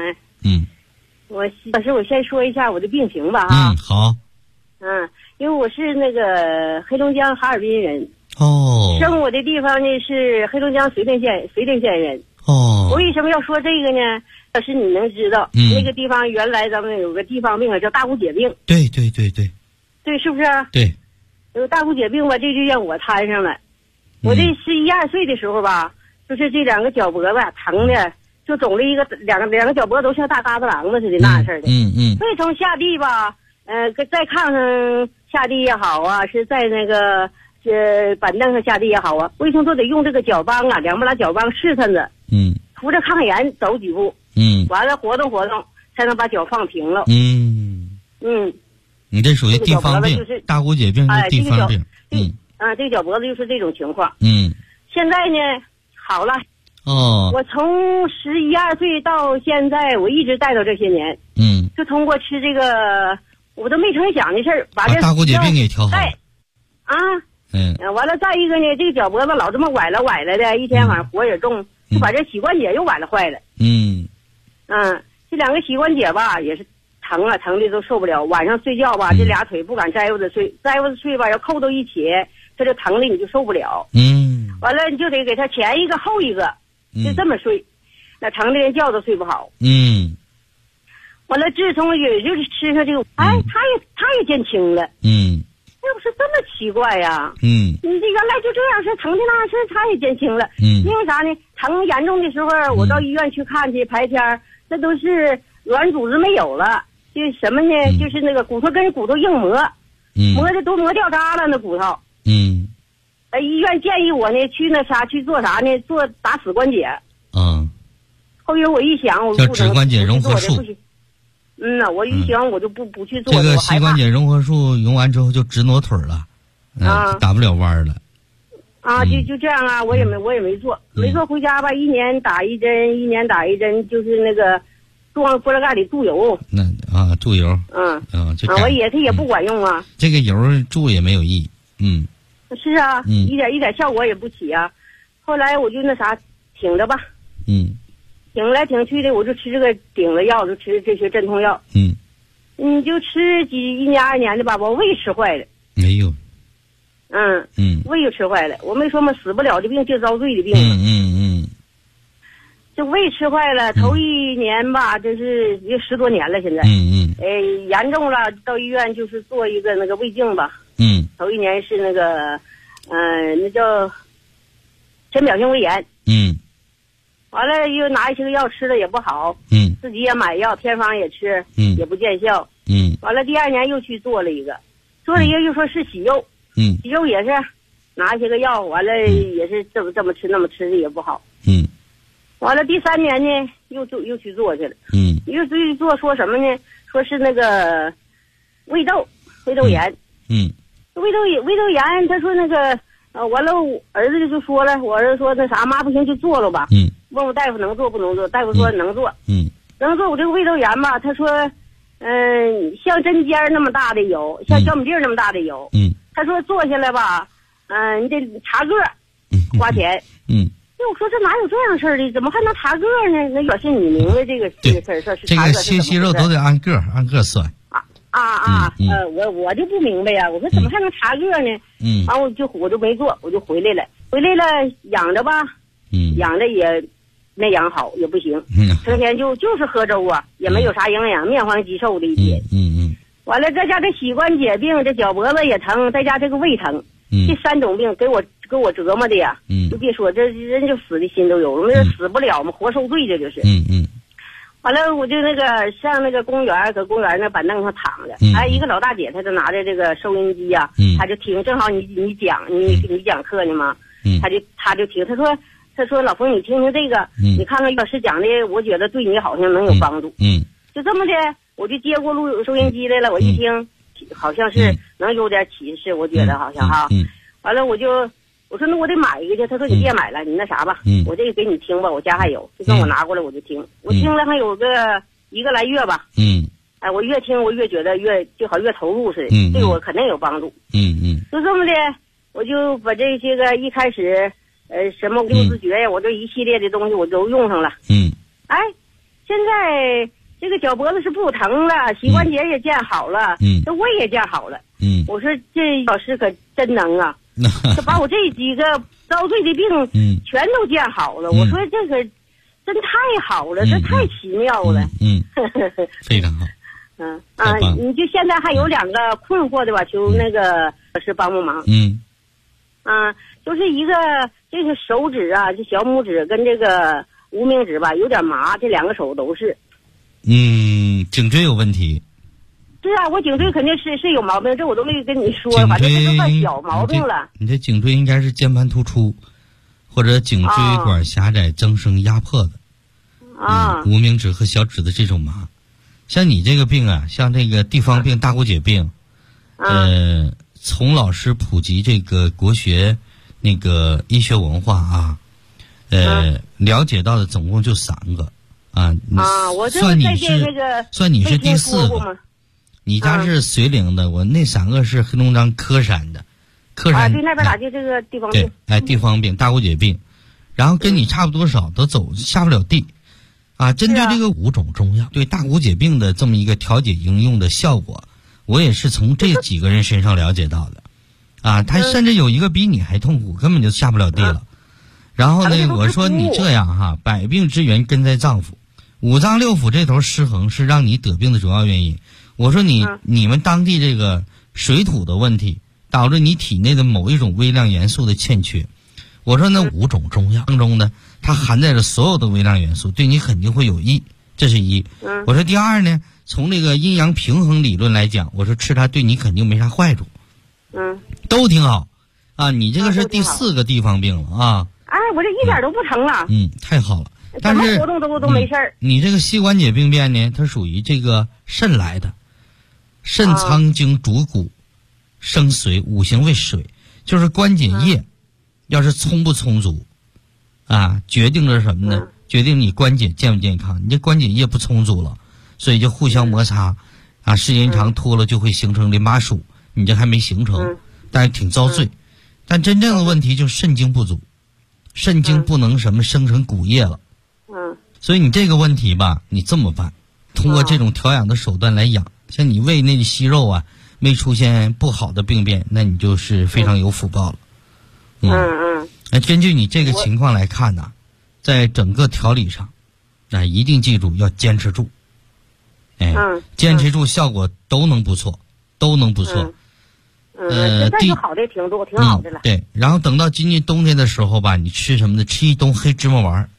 老师我先说一下我的病情吧好。 因为我是那个黑龙江哈尔滨人生我的地方呢是黑龙江绥定县人我为什么要说这个呢？老师你能知道那个地方原来咱们有个地方病叫大姑姐病。 对， 是不是？ 对， 有大姑姐病吧，这就让我摊上了。我这11、12岁的时候吧，就是这2个脚脖子疼的就肿了两个脚脖子都像大疙瘩囊子似的那事儿的。所以从下地吧在炕上下地也好啊，是在那个板凳上下地也好啊，为什么都得用这个脚帮啊，2不拉脚帮试探着扶着炕沿走几步完了活动才能把脚放平了。 你这属于地方病，大姑姐病是地方病。 这个脚脖子就是这种情况。现在呢好了。我从11、12岁到现在，我一直带到这些年。就通过吃这个我都没成想的事儿，把这大姑姐病给调好了。 完了再一个呢，这个脚脖子老这么崴了的，一天晚上火也重，就把这膝关节又崴了坏了。这2个膝关节吧也是疼的都受不了，晚上睡觉吧这俩腿不敢摘乎着睡吧，要扣到一起这就疼的你就受不了。完了你就得给他前一个后一个就这么睡，那疼的连觉都睡不好。完了自从也就是吃上这个他也减轻了。那不是这么奇怪呀。你这原来就这样是疼的那事他也减轻了。因为啥呢？疼严重的时候我到医院去看去排天，那都是软组织没有了，就是什么呢？就是那个骨头跟骨头硬磨磨的都磨掉渣了那骨头。医院建议我呢去去做啥呢？做打死关节。后来我一想，我叫指关节融合术。 我一想我就不去做。 这个膝关节融合术用完之后就直挪腿了，打不了弯了。 就这样啊，我也没做，没做回家吧，一年打一针，就是那个往玻璃盖里注油。 注油。 我它也不管用啊。 这个油注也没有意义。 是啊，一点效果也不起啊。后来我就挺着吧。挺来挺去的，我就吃这个顶子药，就吃这些镇痛药。你就吃一年2年的吧，我胃吃坏了。 没有。 胃就吃坏了。我没说嘛，死不了的病就遭罪的病。这胃吃坏了，头一年吧，这是也10多年了，现在。严重了，到医院就是做一个那个胃镜吧。头一年是那个，那叫深表性胃炎。完了又拿一些个药吃了也不好。自己也买药，偏方也吃。也不见效。完了第2年又去做了一个，又说是息肉。息肉也是拿一些个药，完了也是这么吃那么吃的也不好。完了第3年呢，又去做去了。又去做说什么呢？说是那个胃窦炎。胃窦炎，他说那个完了，儿子就说了，我儿子说那啥，妈不行就做了吧。问我大夫能做不能做，大夫说能做。能做我这个胃窦炎吧，他说像针尖那么大的有，像小米粒那么大的有。他说做下来吧，你得查个，花钱。那我说这哪有这样事儿的？怎么还能查个呢？那表示你明白这个事儿是这个切息肉都得按个算。 我就不明白呀。我说怎么还能查个呢？完我就没做，我就回来了。养着吧，养着也没养好，也不行。成天就是喝粥啊，也没有啥营养，面黄肌瘦的一天。完了，再加这膝关节病，这脚脖子也疼，再加这个胃疼。这3种病给我折磨的呀。就别说这人就死的心都有，我们死不了嘛，活受罪这就是。完了我就上那个公园，搁公园那板凳上躺着。一个老大姐，她就拿着这个收音机呀，她就听，正好你讲课呢嘛。她就听，她说老冯你听听这个，你看看老师讲的，我觉得对你好像能有帮助。就这么的，我就接过收音机来了，我一听。好像是能有点启示，我觉得好像哈。完了我说那我得买一个去，他说你别买了，你那啥吧，我这个给你听吧，我家还有，就跟我拿过来我就听，我听了还有个1个来月吧。我越听我越觉得就好越投入似的，对我肯定有帮助。就这么的，我就把这些个一开始什么六字诀呀，我这一系列的东西我都用上了。现在。这个脚脖子是不疼了，膝关节也见好了，这胃也见好了。我说这老师可真能啊，他把我这几个遭罪的病全都见好了。我说这个真太好了，这太奇妙了。 非常好。 你就现在还有2个困惑的吧，求那个老师帮忙。就是一个这个手指啊，这小拇指跟这个无名指吧有点麻，这2个手都是。 颈椎有问题。 是啊，我颈椎肯定是有毛病，这我都没跟你说，反正这都算小毛病了。 你这颈椎应该是间盘突出，或者颈椎管狭窄增生压迫的。无名指和小指的这种麻。像你这个病啊，像这个地方病、大骨节病，从老师普及这个国学那个医学文化啊，了解到的总共就3个。 我算你是第4个。你家是绥宁的，我那3个是黑龙江科山的。科山对，那边咋就这个地方病？ 地方病、大骨节病，然后跟你差不多少，都下不了地。针对这个5种中药对大骨节病的这么一个调节应用的效果，我也是从这几个人身上了解到的。他甚至有一个比你还痛苦，根本就下不了地了。然后呢，我说你这样哈，百病之源根在脏腑。5脏6腑这头失衡是让你得病的主要原因。我说你们当地这个水土的问题导致你体内的某一种微量元素的欠缺。我说那5种中药当中呢，它含在了所有的微量元素，对你肯定会有益，这是一。我说第二呢， 从这个阴阳平衡理论来讲，我说吃它对你肯定没啥坏处，都挺好啊。你这个是第4个地方病了啊。 哎，我这一点都不疼了。 太好了。但是怎么活动都没事儿。 你这个膝关节病变呢，它属于这个肾来的，肾藏精主骨，生水，五行为水，就是关节液要是充不充足啊，决定了什么呢？决定你关节健不健康。你这关节液不充足了，所以就互相摩擦啊，时间长拖了就会形成淋巴束，你这还没形成，但是挺遭罪。但真正的问题就是肾精不足，肾精不能什么生成骨液了。所以你这个问题吧，你这么办，通过这种调养的手段来养，像你胃内的息肉啊，没出现不好的病变，那你就是非常有福报了。根据你这个情况来看呢，在整个调理上，那一定记住要坚持住。坚持住，效果都能不错，都能不错。 现在就好的挺多，挺好的了。 对，然后等到今年冬天的时候吧，你吃什么呢？吃一冬黑芝麻丸。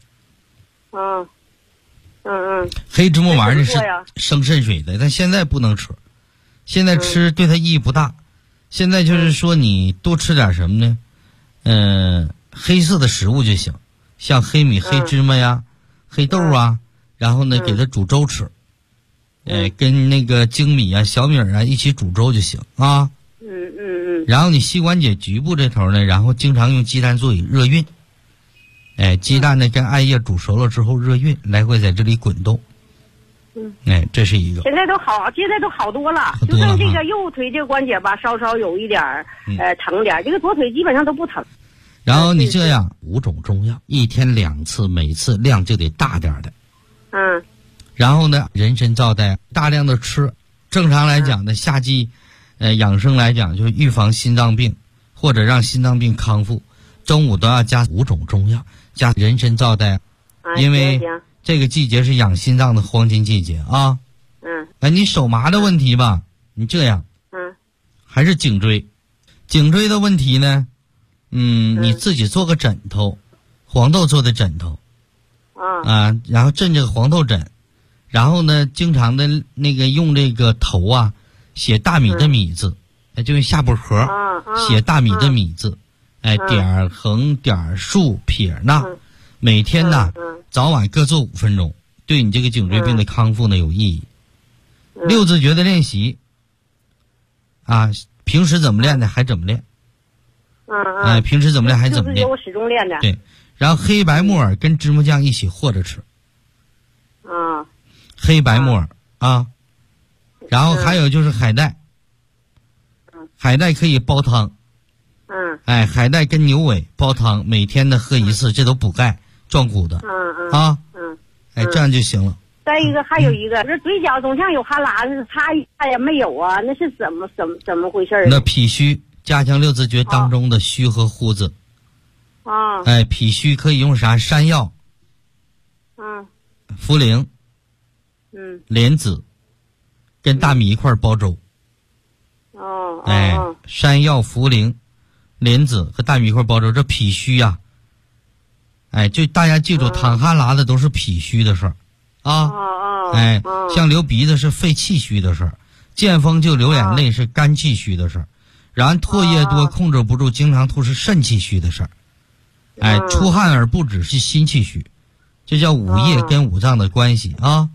黑芝麻丸是生肾水的，但现在不能吃，现在吃对它意义不大。现在就是说你多吃点什么呢？黑色的食物就行，像黑米、黑芝麻呀、黑豆啊，然后呢给它煮粥吃，跟那个精米啊、小米啊一起煮粥就行啊。然后你膝关节局部这头呢，然后经常用鸡蛋做以热运。鸡蛋呢跟艾叶煮熟了之后热运，来回在这里滚动。这是一个。现在都好多了，就剩这个右腿这个关节吧，稍稍有一点疼点，这个左腿基本上都不疼。然后你这样5种中药，一天2次，每次量就得大点的。然后呢，人参皂苷大量的吃。正常来讲呢，夏季养生来讲就是预防心脏病或者让心脏病康复，中午都要加5种中药，加人参皂苷，因为这个季节是养心脏的黄金季节啊。你手麻的问题吧，你这样，还是颈椎的问题呢，你自己做个枕头，黄豆做的枕头，然后枕这个黄豆枕，然后呢，经常的那个用这个头啊，写大米的米字，就是下部盒写大米的米字，点横点竖撇捺，每天呢早晚各做5分钟，对你这个颈椎病的康复呢有意义。6字诀的练习啊，平时怎么练的还怎么练。平时怎么练还怎么练。我始终练的。对，然后黑白木耳跟芝麻酱一起和着吃。黑白木耳啊，然后还有就是海带。海带可以煲汤。海带跟牛尾煲汤，每天的喝1次，这都补钙壮骨的。这样就行了。再一个还有一个，这嘴角总像有哈喇子，擦一下也没有啊，那是怎么回事？那脾虚，加强6字诀当中的虚和呼字。脾虚可以用啥？山药、茯苓、莲子，跟大米一块煲粥。山药、茯苓、莲子和大米一块煲粥，这脾虚呀。就大家记住，淌哈喇子都是脾虚的事儿啊。像流鼻子是肺气虚的事儿，见风就流眼泪是肝气虚的事儿，然后唾液多控制不住经常吐是肾气虚的事儿。出汗而不止是心气虚，这叫五液跟五脏的关系啊。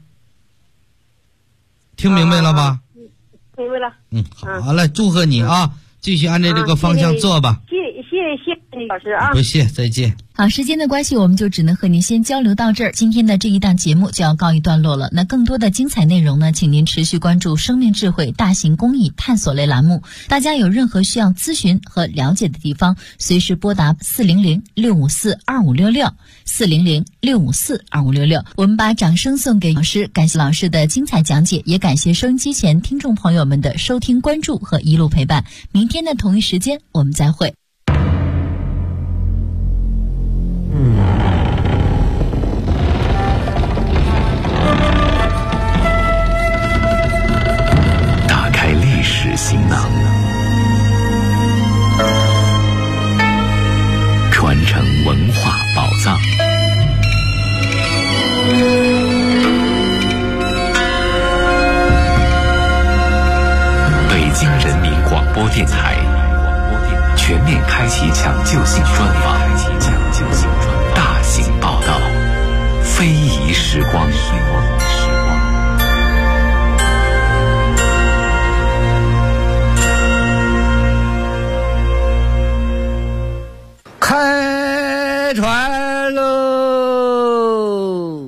听明白了吧？明白了。好了，祝贺你啊，继续按照这个方向做吧。谢谢你老师啊。不谢，再见。 好，时间的关系，我们就只能和您先交流到这儿。今天的这一档节目就要告一段落了。那更多的精彩内容呢，请您持续关注生命智慧大型公益探索类栏目。大家有任何需要咨询和了解的地方，随时拨打400-654-2566 400-654-2566。我们把掌声送给老师，感谢老师的精彩讲解，也感谢收音机前听众朋友们的收听关注和一路陪伴。明天的同一时间我们再会。 打开历史行囊，传承文化宝藏。 播电台全面开启抢救性专访，大型报道，非遗时光。 开船喽！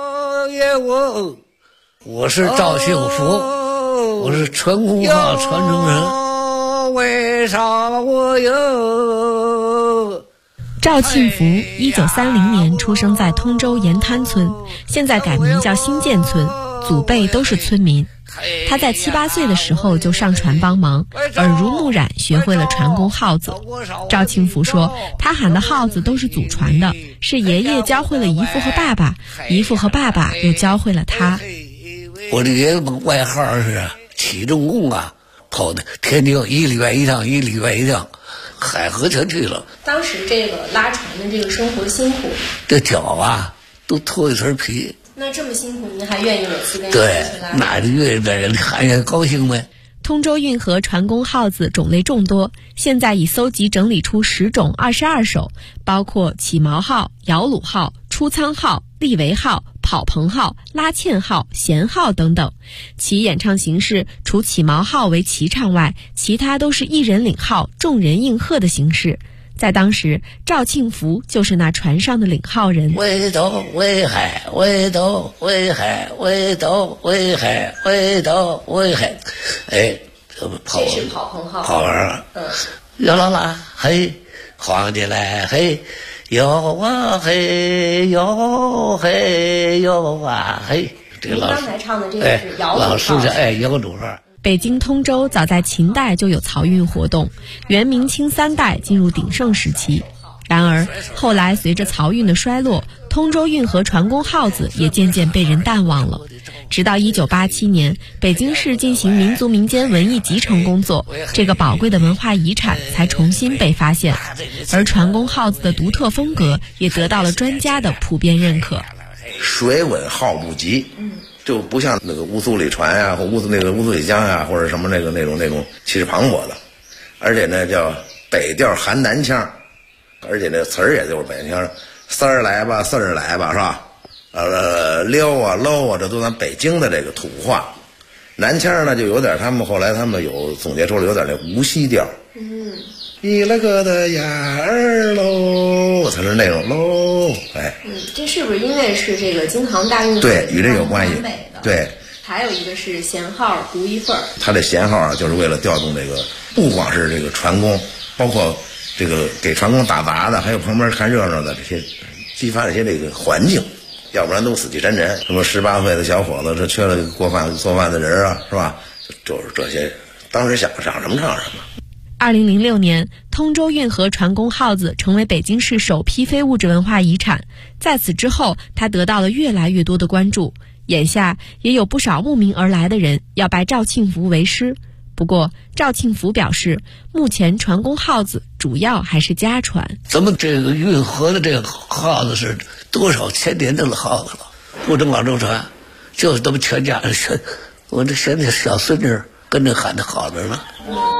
我是赵幸福，我是传功号传承人。为啥我有？ 赵庆福1930年出生在通州盐滩村，现在改名叫新建村，祖辈都是村民。他在7、8岁的时候就上船帮忙，耳濡目染学会了传功号子。赵庆福说，他喊的号子都是祖传的，是爷爷教会了姨父和爸爸，姨父和爸爸又教会了他。 我的爷爷外号是起重工啊，跑的天津1礼拜1趟，1礼拜1趟，海河全去了。 当时这个拉船的这个生活辛苦， 这脚啊都脱一层皮。 那这么辛苦，您还愿意每次跟对，那就愿意在人看见高兴呗。 通州运河传功号子种类众多，现在已搜集整理出10种22首，包括起锚号、摇橹号、出舱号、立桅号、跑棚号、拉纤号、弦号等等。其演唱形式除起锚号为齐唱外，其他都是一人领号，众人应和的形式。在当时，赵庆福就是那船上的领号人。 为斗为海，为斗为海，为斗为海，为斗为海。哎， 这是跑棚号。 跑完，摇啦啦，嘿，晃起来，嘿，摇啊嘿，摇嘿，摇啊嘿。这个刚才唱的这个是摇橹号。 老师叫摇橹号。 北京通州早在秦代就有漕运活动，元明清3代进入鼎盛时期。然而后来随着漕运的衰落，通州运河传功号子也渐渐被人淡忘了。直到1987年，北京市进行民族民间文艺集成工作，这个宝贵的文化遗产才重新被发现，而传功号子的独特风格也得到了专家的普遍认可。 水稳号不急，就不像那个乌苏里船啊，或乌苏里江啊，或者什么那种气势磅礴的，而且呢叫北调含南腔，而且那词儿也就是北腔，丝儿来吧，四儿来吧，是吧？溜啊搂啊，这都咱北京的这个土话。南腔呢就有点，后来他们有总结出来有点那无锡调。你那个的呀儿喽，才是那种喽，哎。 这是不是因为是这个京杭大运河？ 对，与这有关系。对。 还有一个是弦号独一份儿。 它的弦号啊，就是为了调动这个，不光是这个船工，包括这个给船工打杂的，还有旁边看热闹的这些，激发这些这个环境，要不然都死气沉沉。什么18岁的小伙子，这缺了做饭的人啊，是吧？就是这些，当时想什么唱什么。 2006年，通州运河传功号子成为北京市首批非物质文化遗产。在此之后，它得到了越来越多的关注。眼下也有不少慕名而来的人要拜赵庆福为师。不过，赵庆福表示，目前传功号子主要还是家传。 咱们这个运河的这个号子是多少千年的号子了，不能往周传，就是咱们全家人，我这现在小孙女跟着喊的好着呢。